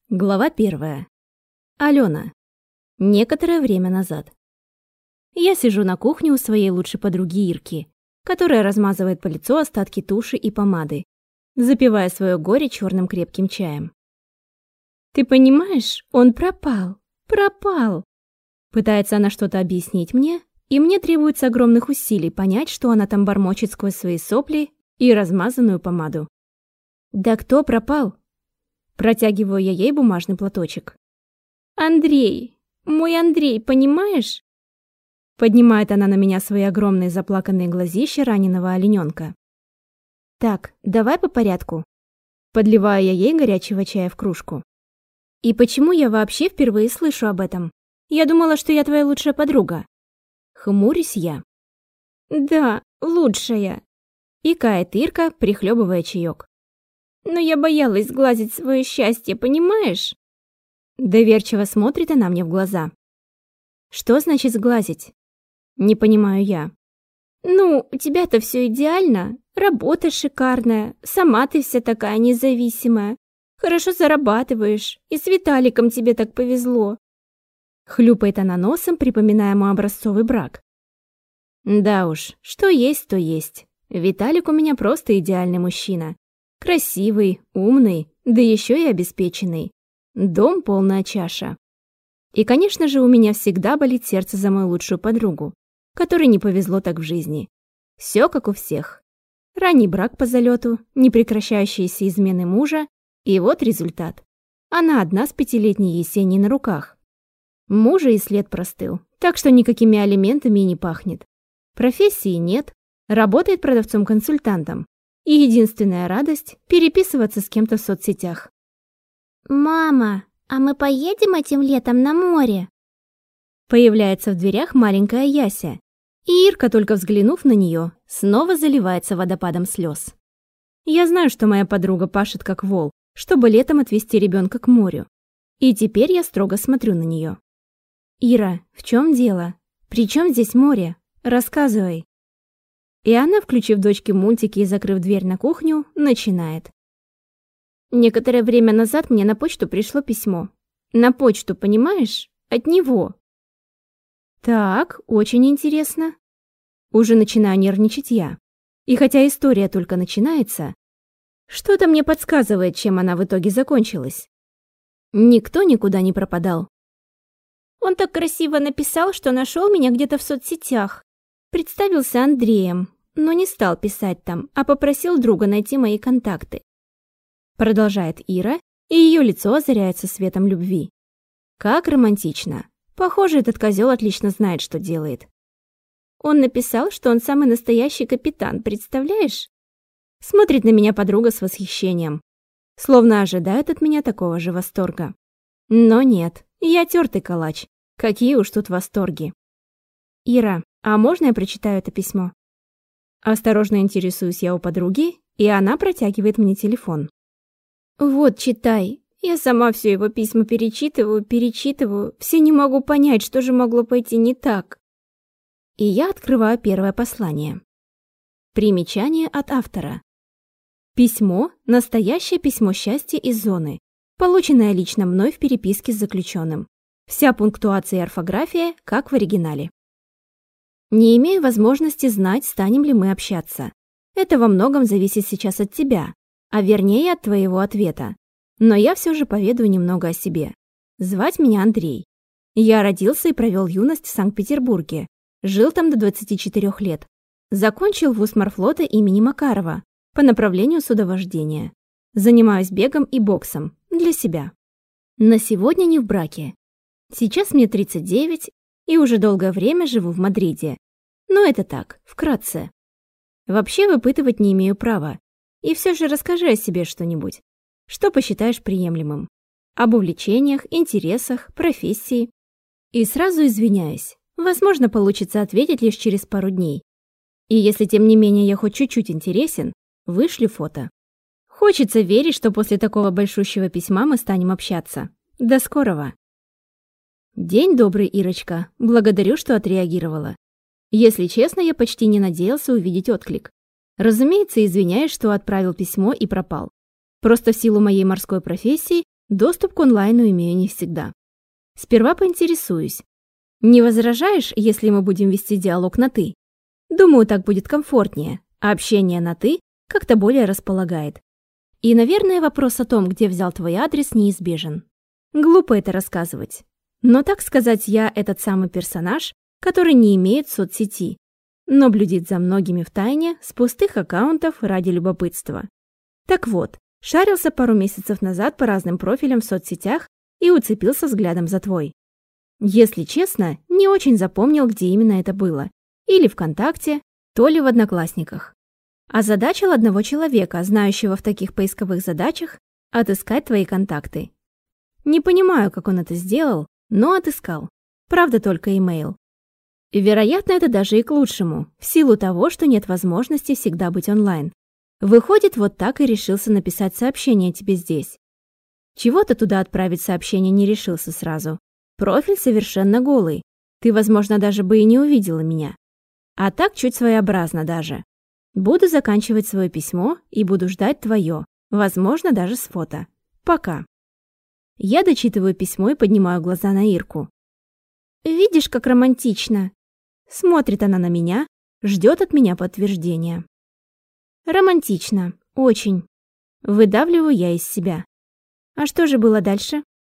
Глава 1. Алена. Некоторое время назад. Я сижу на кухне у своей лучшей подруги Ирки, которая размазывает по лицу остатки туши и помады, запивая свое горе черным крепким чаем. «Ты понимаешь, он пропал! Пропал!» Пытается она что-то объяснить мне, и мне требуется огромных усилий понять, что она там бормочет сквозь свои сопли и размазанную помаду. «Да кто пропал?» Протягиваю я ей бумажный платочек. «Андрей! Мой Андрей, понимаешь?» Поднимает она на меня свои огромные заплаканные глазища раненого олененка. «Так, давай по порядку». Подливаю я ей горячего чая в кружку. «И почему я вообще впервые слышу об этом? Я думала, что я твоя лучшая подруга». Хмурюсь я. «Да, лучшая», — икает Ирка, прихлебывая чаек. «Но я боялась сглазить свое счастье, понимаешь?» Доверчиво смотрит она мне в глаза. «Что значит сглазить?» Не понимаю я. «Ну, у тебя-то все идеально. Работа шикарная, сама ты вся такая независимая. Хорошо зарабатываешь, и с Виталиком тебе так повезло». Хлюпает она носом, припоминая мой образцовый брак. Да уж, что есть, то есть. Виталик у меня просто идеальный мужчина. Красивый, умный, да еще и обеспеченный. Дом полная чаша. И, конечно же, у меня всегда болит сердце за мою лучшую подругу, которой не повезло так в жизни. Все как у всех. Ранний брак по залету, непрекращающиеся измены мужа, и вот результат. Она одна с 5-летней Есенией на руках. Мужа и след простыл, так что никакими алиментами и не пахнет. Профессии нет, работает продавцом-консультантом. И единственная радость – переписываться с кем-то в соцсетях. «Мама, а мы поедем этим летом на море?» Появляется в дверях маленькая Яся, и Ирка, только взглянув на нее, снова заливается водопадом слез. Я знаю, что моя подруга пашет как вол, чтобы летом отвезти ребенка к морю. И теперь я строго смотрю на нее. «Ира, в чем дело? При чем здесь море? Рассказывай». И она, включив дочке мультики и закрыв дверь на кухню, начинает. «Некоторое время назад мне на почту пришло письмо. На почту, понимаешь? От него». «Так, очень интересно». Уже начинаю нервничать я. И хотя история только начинается, что-то мне подсказывает, чем она в итоге закончилась. Никто никуда не пропадал. Он так красиво написал, что нашел меня где-то в соцсетях. Представился Андреем, но не стал писать там, а попросил друга найти мои контакты. Продолжает Ира, и ее лицо озаряется светом любви. Как романтично. Похоже, этот козел отлично знает, что делает. Он написал, что он самый настоящий капитан, представляешь? Смотрит на меня подруга с восхищением, словно ожидает от меня такого же восторга. Но нет, я тертый калач. Какие уж тут восторги. «Ира, а можно я прочитаю это письмо?» Осторожно интересуюсь я у подруги, и она протягивает мне телефон. «Вот, читай. Я сама все его письма перечитываю, все не могу понять, что же могло пойти не так». И я открываю первое послание. Примечание от автора. Письмо – настоящее письмо счастья из зоны, полученное лично мной в переписке с заключенным. Вся пунктуация и орфография, как в оригинале. Не имею возможности знать, станем ли мы общаться. Это во многом зависит сейчас от тебя, а вернее от твоего ответа. Но я все же поведаю немного о себе. Звать меня Андрей. Я родился и провел юность в Санкт-Петербурге. Жил там до 24 лет. Закончил вуз морфлота имени Макарова по направлению судовождения. Занимаюсь бегом и боксом для себя. На сегодня не в браке. Сейчас мне 39, и уже долгое время живу в Мадриде. Но это так, вкратце. Вообще выпытывать не имею права. И все же расскажи о себе что-нибудь. Что посчитаешь приемлемым? Об увлечениях, интересах, профессии. И сразу извиняюсь. Возможно, получится ответить лишь через пару дней. И если тем не менее я хоть чуть-чуть интересен, вышлю фото. Хочется верить, что после такого большущего письма мы станем общаться. До скорого. День добрый, Ирочка. Благодарю, что отреагировала. Если честно, я почти не надеялся увидеть отклик. Разумеется, извиняюсь, что отправил письмо и пропал. Просто в силу моей морской профессии Доступ к онлайну имею не всегда. Сперва поинтересуюсь. Не возражаешь, если мы будем вести диалог на «ты»? Думаю, так будет комфортнее, а общение на «ты» как-то более располагает. И, наверное, вопрос о том, где взял твой адрес, неизбежен. Глупо это рассказывать. Но, так сказать, я этот самый персонаж, который не имеет соцсети, но блюдит за многими втайне с пустых аккаунтов ради любопытства. Так вот, шарился пару месяцев назад по разным профилям в соцсетях и уцепился взглядом за твой. Если честно, не очень запомнил, где именно это было. Или ВКонтакте, то ли в Одноклассниках. Озадачил одного человека, знающего в таких поисковых задачах, отыскать твои контакты. Не понимаю, как он это сделал, но отыскал. Правда, только имейл. Вероятно, это даже и к лучшему, в силу того, что нет возможности всегда быть онлайн. Выходит, вот так и решился написать сообщение тебе здесь. Чего-то туда отправить сообщение не решился сразу. Профиль совершенно голый. Ты, возможно, даже бы и не увидела меня. А так чуть своеобразно даже. Буду заканчивать свое письмо и буду ждать твое, возможно, даже с фото. Пока. Я дочитываю письмо и поднимаю глаза на Ирку. Видишь, как романтично. Смотрит она на меня, ждет от меня подтверждения. Романтично, очень. Выдавливаю я из себя. А что же было дальше?